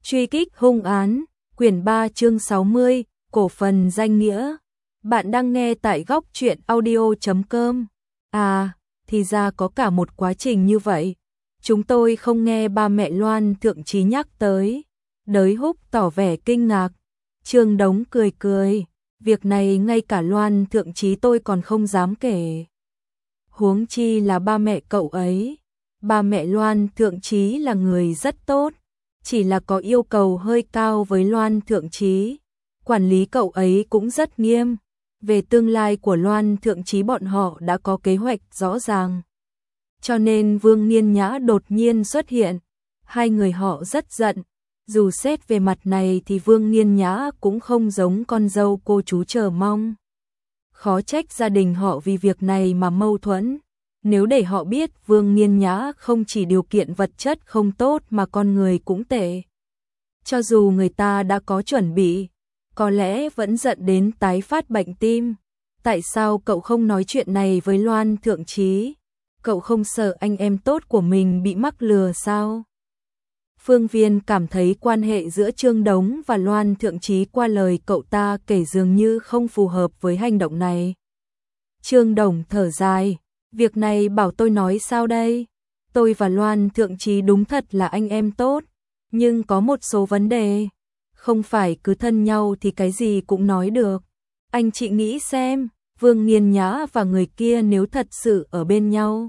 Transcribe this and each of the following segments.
Truy kích hung án, quyển 3 chương 60, cổ phần danh nghĩa. Bạn đang nghe tại góc truyện audio.com. À, thì ra có cả một quá trình như vậy. Chúng tôi không nghe ba mẹ Loan Thượng Trí nhắc tới. Đới Húc tỏ vẻ kinh ngạc. Trương Đống cười cười. Việc này ngay cả Loan Thượng Trí tôi còn không dám kể. Huống chi là ba mẹ cậu ấy. Ba mẹ Loan Thượng Trí là người rất tốt. Chỉ là có yêu cầu hơi cao với Loan Thượng Trí. Quản lý cậu ấy cũng rất nghiêm. Về tương lai của Loan Thượng Trí bọn họ đã có kế hoạch rõ ràng. Cho nên Vương Nghiên Nhã đột nhiên xuất hiện. Hai người họ rất giận. Dù xét về mặt này thì Vương Nghiên Nhã cũng không giống con dâu cô chú chờ mong. Khó trách gia đình họ vì việc này mà mâu thuẫn. Nếu để họ biết Vương Nghiên Nhã không chỉ điều kiện vật chất không tốt mà con người cũng tệ. Cho dù người ta đã có chuẩn bị, có lẽ vẫn giận đến tái phát bệnh tim. Tại sao cậu không nói chuyện này với Loan Thượng Trí? Cậu không sợ anh em tốt của mình bị mắc lừa sao? Phương Viên cảm thấy quan hệ giữa Trương Đống và Loan Thượng Trí qua lời cậu ta kể dường như không phù hợp với hành động này. Trương Đống thở dài. Việc này bảo tôi nói sao đây? Tôi và Loan Thượng Trí đúng thật là anh em tốt, nhưng có một số vấn đề. Không phải cứ thân nhau thì cái gì cũng nói được. Anh chị nghĩ xem, Vương Nghiên Nhã và người kia nếu thật sự ở bên nhau.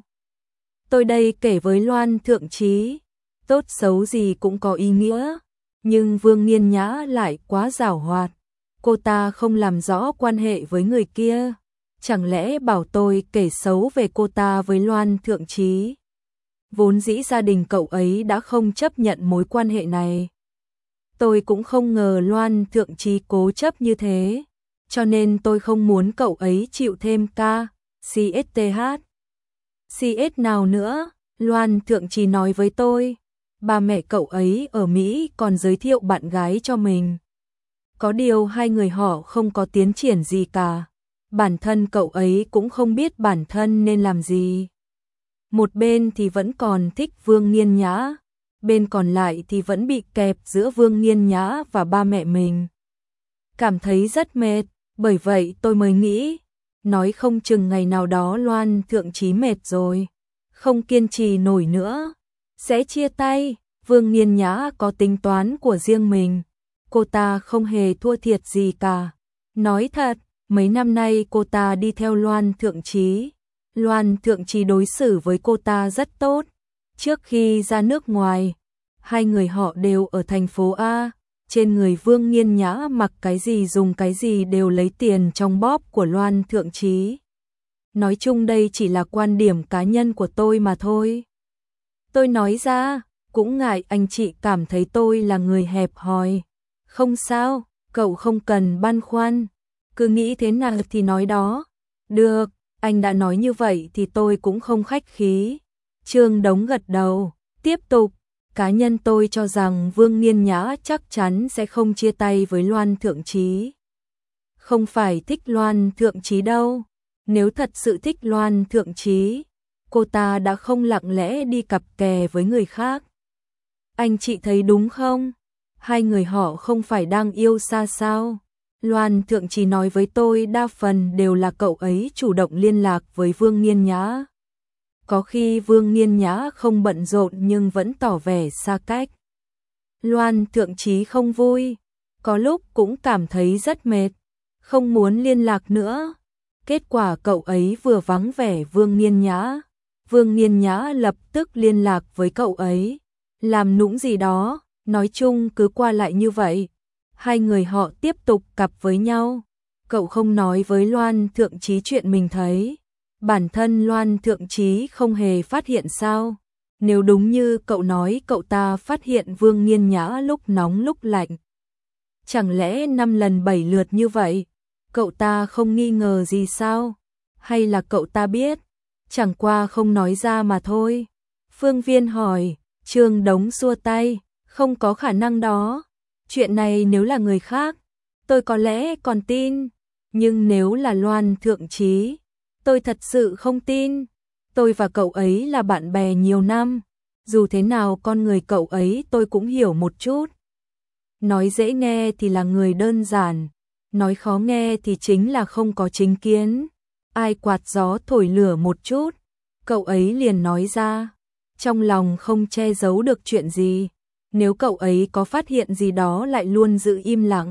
Tôi đây kể với Loan Thượng Trí, tốt xấu gì cũng có ý nghĩa. Nhưng Vương Nghiên Nhã lại quá giảo hoạt. Cô ta không làm rõ quan hệ với người kia. Chẳng lẽ bảo tôi kể xấu về cô ta với Loan Thượng Trí? Vốn dĩ gia đình cậu ấy đã không chấp nhận mối quan hệ này. Tôi cũng không ngờ Loan Thượng Trí cố chấp như thế. Cho nên tôi không muốn cậu ấy chịu thêm ca, CSTH. CS nào nữa? Loan Thượng Trí nói với tôi. Ba mẹ cậu ấy ở Mỹ còn giới thiệu bạn gái cho mình. Có điều hai người họ không có tiến triển gì cả. Bản thân cậu ấy cũng không biết bản thân nên làm gì. Một bên thì vẫn còn thích Vương Nghiên Nhã, bên còn lại thì vẫn bị kẹp giữa Vương Nghiên Nhã và ba mẹ mình. Cảm thấy rất mệt, bởi vậy tôi mới nghĩ, nói không chừng ngày nào đó Loan Thượng Trí mệt rồi, không kiên trì nổi nữa, sẽ chia tay. Vương Nghiên Nhã có tính toán của riêng mình, cô ta không hề thua thiệt gì cả. Nói thật, mấy năm nay cô ta đi theo Loan Thượng Trí. Loan Thượng Trí đối xử với cô ta rất tốt. Trước khi ra nước ngoài, hai người họ đều ở thành phố A. Trên người Vương Nghiên Nhã mặc cái gì dùng cái gì đều lấy tiền trong bóp của Loan Thượng Trí. Nói chung đây chỉ là quan điểm cá nhân của tôi mà thôi. Tôi nói ra, cũng ngại anh chị cảm thấy tôi là người hẹp hòi. Không sao, cậu không cần băn khoăn. Cứ nghĩ thế nào thì nói đó. Được, anh đã nói như vậy thì tôi cũng không khách khí. Trương Đống gật đầu, tiếp tục. Cá nhân tôi cho rằng Vương Nghiên Nhã chắc chắn sẽ không chia tay với Loan Thượng Trí. Không phải thích Loan Thượng Trí đâu. Nếu thật sự thích Loan Thượng Trí, cô ta đã không lặng lẽ đi cặp kè với người khác. Anh chị thấy đúng không? Hai người họ không phải đang yêu xa sao? Loan Thượng Trí nói với tôi đa phần đều là cậu ấy chủ động liên lạc với Vương Nghiên Nhã. Có khi Vương Nghiên Nhã không bận rộn nhưng vẫn tỏ vẻ xa cách. Loan Thượng Trí không vui, có lúc cũng cảm thấy rất mệt, không muốn liên lạc nữa. Kết quả cậu ấy vừa vắng vẻ Vương Nghiên Nhã, Vương Nghiên Nhã lập tức liên lạc với cậu ấy, làm nũng gì đó, nói chung cứ qua lại như vậy. Hai người họ tiếp tục cặp với nhau. Cậu không nói với Loan Thượng Trí chuyện mình thấy. Bản thân Loan Thượng Trí không hề phát hiện sao? Nếu đúng như cậu nói cậu ta phát hiện Vương Nghiên Nhã lúc nóng lúc lạnh. Chẳng lẽ 5 lần 7 lượt như vậy? Cậu ta không nghi ngờ gì sao? Hay là cậu ta biết? Chẳng qua không nói ra mà thôi. Phương Viên hỏi, Trương Đống xua tay, không có khả năng đó. Chuyện này nếu là người khác, tôi có lẽ còn tin. Nhưng nếu là Loan Thượng Trí, tôi thật sự không tin. Tôi và cậu ấy là bạn bè nhiều năm. Dù thế nào con người cậu ấy tôi cũng hiểu một chút. nói dễ nghe thì là người đơn giản, nói khó nghe thì chính là không có chính kiến. Ai quạt gió thổi lửa một chút, cậu ấy liền nói ra, trong lòng không che giấu được chuyện gì. Nếu cậu ấy có phát hiện gì đó lại luôn giữ im lặng,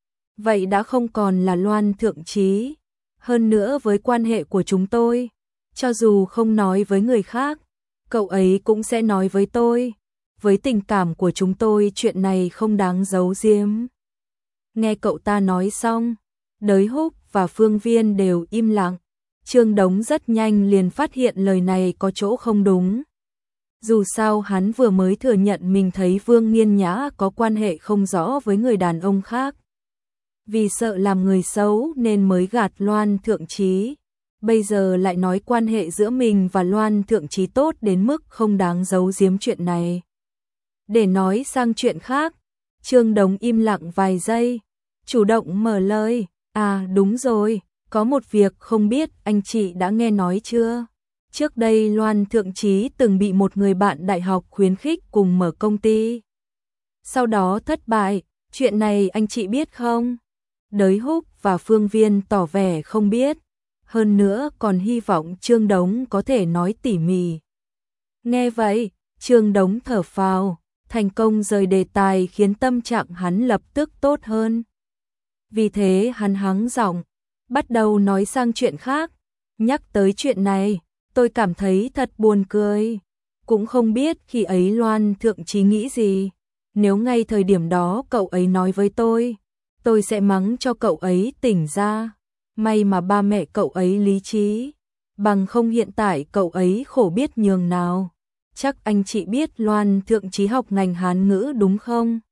vậy đã không còn là Loan Thượng Trí. Hơn nữa với quan hệ của chúng tôi, cho dù không nói với người khác, cậu ấy cũng sẽ nói với tôi. Với tình cảm của chúng tôi chuyện này không đáng giấu giếm. Nghe cậu ta nói xong, Đới Húc và Phương Viên đều im lặng. Trương Đống rất nhanh liền phát hiện lời này có chỗ không đúng. Dù sao hắn vừa mới thừa nhận mình thấy Vương Nghiên Nhã có quan hệ không rõ với người đàn ông khác. Vì sợ làm người xấu nên mới gạt Loan Thượng Trí. Bây giờ lại nói quan hệ giữa mình và Loan Thượng Trí tốt đến mức không đáng giấu giếm chuyện này. Để nói sang chuyện khác, Trương Đống im lặng vài giây, chủ động mở lời. À đúng rồi, có một việc không biết anh chị đã nghe nói chưa? Trước đây Loan Thượng Trí từng bị một người bạn đại học khuyến khích cùng mở công ty. Sau đó thất bại, chuyện này anh chị biết không? Đới Húc và Phương Viên tỏ vẻ không biết, hơn nữa còn hy vọng Trương Đống có thể nói tỉ mỉ. Nghe vậy, Trương Đống thở phào, thành công rời đề tài khiến tâm trạng hắn lập tức tốt hơn. Vì thế hắn hắng giọng, bắt đầu nói sang chuyện khác. Nhắc tới chuyện này, tôi cảm thấy thật buồn cười. Cũng không biết khi ấy Loan Thượng Trí nghĩ gì. Nếu ngay thời điểm đó cậu ấy nói với tôi sẽ mắng cho cậu ấy tỉnh ra. May mà ba mẹ cậu ấy lý trí, bằng không hiện tại cậu ấy khổ biết nhường nào. Chắc anh chị biết Loan Thượng Trí học ngành Hán ngữ đúng không?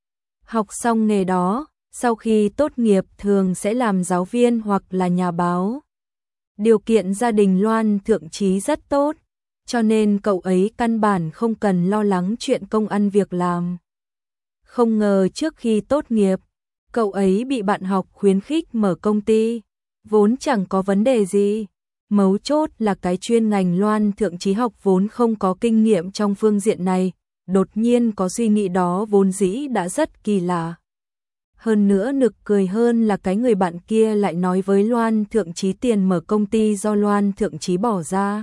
Học xong nghề đó, sau khi tốt nghiệp thường sẽ làm giáo viên hoặc là nhà báo. Điều kiện gia đình Loan Thượng Trí rất tốt, cho nên cậu ấy căn bản không cần lo lắng chuyện công ăn việc làm. Không ngờ trước khi tốt nghiệp, cậu ấy bị bạn học khuyến khích mở công ty, vốn chẳng có vấn đề gì. Mấu chốt là cái chuyên ngành Loan Thượng Trí học vốn không có kinh nghiệm trong phương diện này, đột nhiên có suy nghĩ đó vốn dĩ đã rất kỳ lạ. Hơn nữa nực cười hơn là cái người bạn kia lại nói với Loan Thượng Trí tiền mở công ty do Loan Thượng Trí bỏ ra.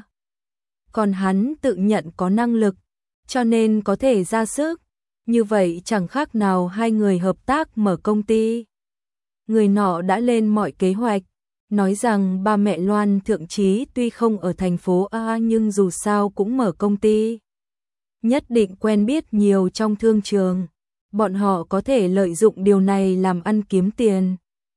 Còn hắn tự nhận có năng lực, cho nên có thể ra sức. Như vậy chẳng khác nào hai người hợp tác mở công ty. Người nọ đã lên mọi kế hoạch, nói rằng ba mẹ Loan Thượng Trí tuy không ở thành phố A nhưng dù sao cũng mở công ty. Nhất định quen biết nhiều trong thương trường, bọn họ có thể lợi dụng điều này làm ăn kiếm tiền.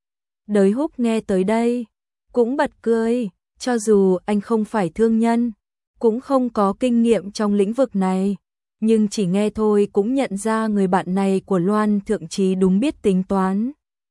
Đới Húc nghe tới đây, cũng bật cười, cho dù anh không phải thương nhân, cũng không có kinh nghiệm trong lĩnh vực này, nhưng chỉ nghe thôi cũng nhận ra người bạn này của Loan Thượng Trí đúng biết tính toán.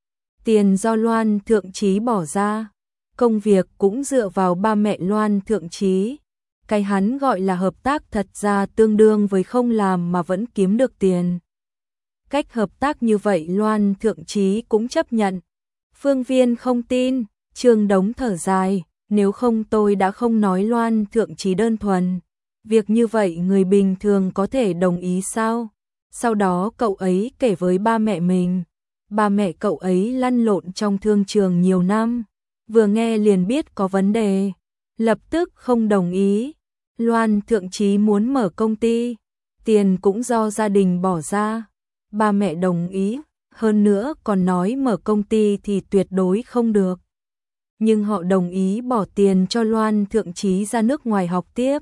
Tiền do Loan Thượng Trí bỏ ra, công việc cũng dựa vào ba mẹ Loan Thượng Trí. Cái hắn gọi là hợp tác thật ra tương đương với không làm mà vẫn kiếm được tiền. Cách hợp tác như vậy Loan Thượng Trí cũng chấp nhận. Phương Viên không tin, Trương Đống thở dài, nếu không tôi đã không nói Loan Thượng Trí đơn thuần. Việc như vậy người bình thường có thể đồng ý sao? Sau đó cậu ấy kể với ba mẹ mình. Ba mẹ cậu ấy lăn lộn trong thương trường nhiều năm, vừa nghe liền biết có vấn đề, lập tức không đồng ý. Loan Thượng Trí muốn mở công ty, tiền cũng do gia đình bỏ ra. Ba mẹ đồng ý, hơn nữa còn nói mở công ty thì tuyệt đối không được. Nhưng họ đồng ý bỏ tiền cho Loan Thượng Trí ra nước ngoài học tiếp.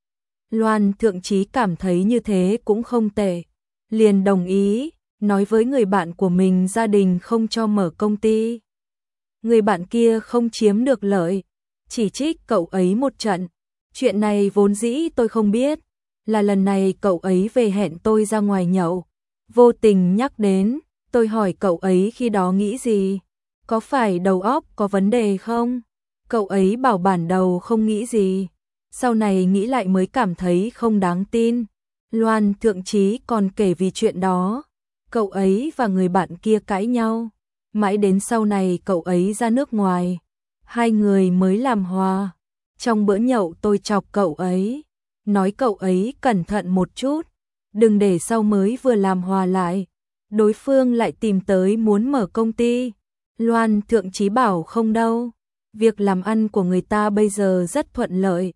Loan Thượng Trí cảm thấy như thế cũng không tệ, liền đồng ý, nói với người bạn của mình gia đình không cho mở công ty. Người bạn kia không chiếm được lợi, chỉ trích cậu ấy một trận. Chuyện này vốn dĩ tôi không biết, là lần này cậu ấy về hẹn tôi ra ngoài nhậu, vô tình nhắc đến, tôi hỏi cậu ấy khi đó nghĩ gì, có phải đầu óc có vấn đề không? Cậu ấy bảo bản đầu không nghĩ gì, sau này nghĩ lại mới cảm thấy không đáng tin. Loan Thượng Trí còn kể vì chuyện đó, cậu ấy và người bạn kia cãi nhau, mãi đến sau này cậu ấy ra nước ngoài, hai người mới làm hòa. Trong bữa nhậu tôi chọc cậu ấy, nói cậu ấy cẩn thận một chút, đừng để sau mới vừa làm hòa lại. đối phương lại tìm tới muốn mở công ty. Loan Thượng Chí bảo không đâu, việc làm ăn của người ta bây giờ rất thuận lợi.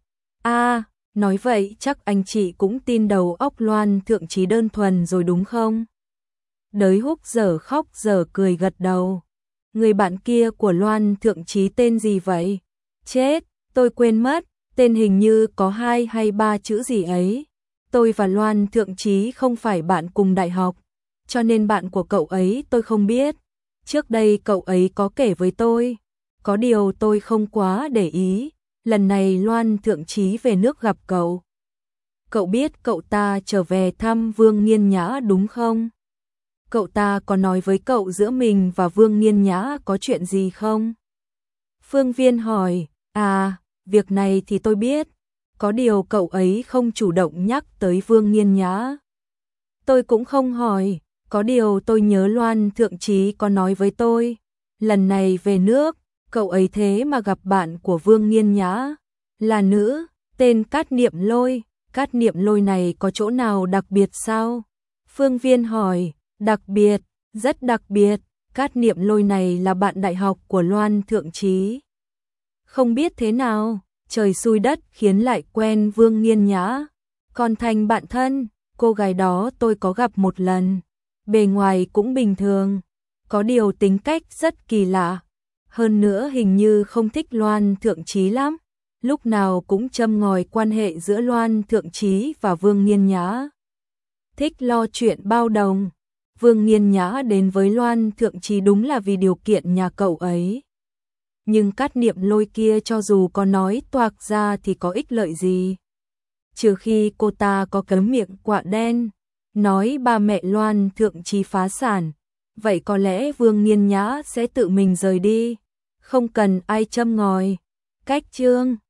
Nói vậy chắc anh chị cũng tin đầu óc Loan Thượng Chí đơn thuần rồi đúng không? Đới Húc giờ khóc giờ cười gật đầu. Người bạn kia của Loan Thượng Chí tên gì vậy? Chết, tôi quên mất, tên hình như có 2 hay 3 chữ gì ấy. Tôi và Loan Thượng Chí không phải bạn cùng đại học, cho nên bạn của cậu ấy tôi không biết. Trước đây cậu ấy có kể với tôi, có điều tôi không quá để ý. Lần này Loan Thượng Chí về nước gặp cậu. Cậu biết cậu ta trở về thăm Vương Nghiên Nhã đúng không? Cậu ta có nói với cậu giữa mình và Vương Nghiên Nhã có chuyện gì không? Phương Viên hỏi, việc này thì tôi biết, có điều cậu ấy không chủ động nhắc tới Vương Nghiên Nhã. Tôi cũng không hỏi, có điều tôi nhớ Loan Thượng Chí có nói với tôi, lần này về nước, cậu ấy thế mà gặp bạn của Vương Nghiên Nhã, là nữ, tên Cát Niệm Lôi. Cát Niệm Lôi này có chỗ nào đặc biệt sao? Phương Viên hỏi, đặc biệt, rất đặc biệt, Cát Niệm Lôi này là bạn đại học của Loan Thượng Chí. Không biết thế nào, trời xui đất khiến lại quen Vương Nghiên Nhã, còn thành bạn thân. Cô gái đó tôi có gặp một lần, bề ngoài cũng bình thường, có điều tính cách rất kỳ lạ. Hơn nữa hình như không thích Loan Thượng Chí lắm, lúc nào cũng châm ngòi quan hệ giữa Loan Thượng Chí và Vương Nghiên Nhã. Thích lo chuyện bao đồng. Vương Nghiên Nhã đến với Loan Thượng Chí đúng là vì điều kiện nhà cậu ấy. Nhưng Cát Niệm Lôi kia cho dù có nói toạc ra thì có ích lợi gì? Trừ khi cô ta có cái miệng quạ đen, nói ba mẹ Loan Thượng Chí phá sản, vậy có lẽ Vương Nghiên Nhã sẽ tự mình rời đi, không cần ai châm ngòi. Cách chương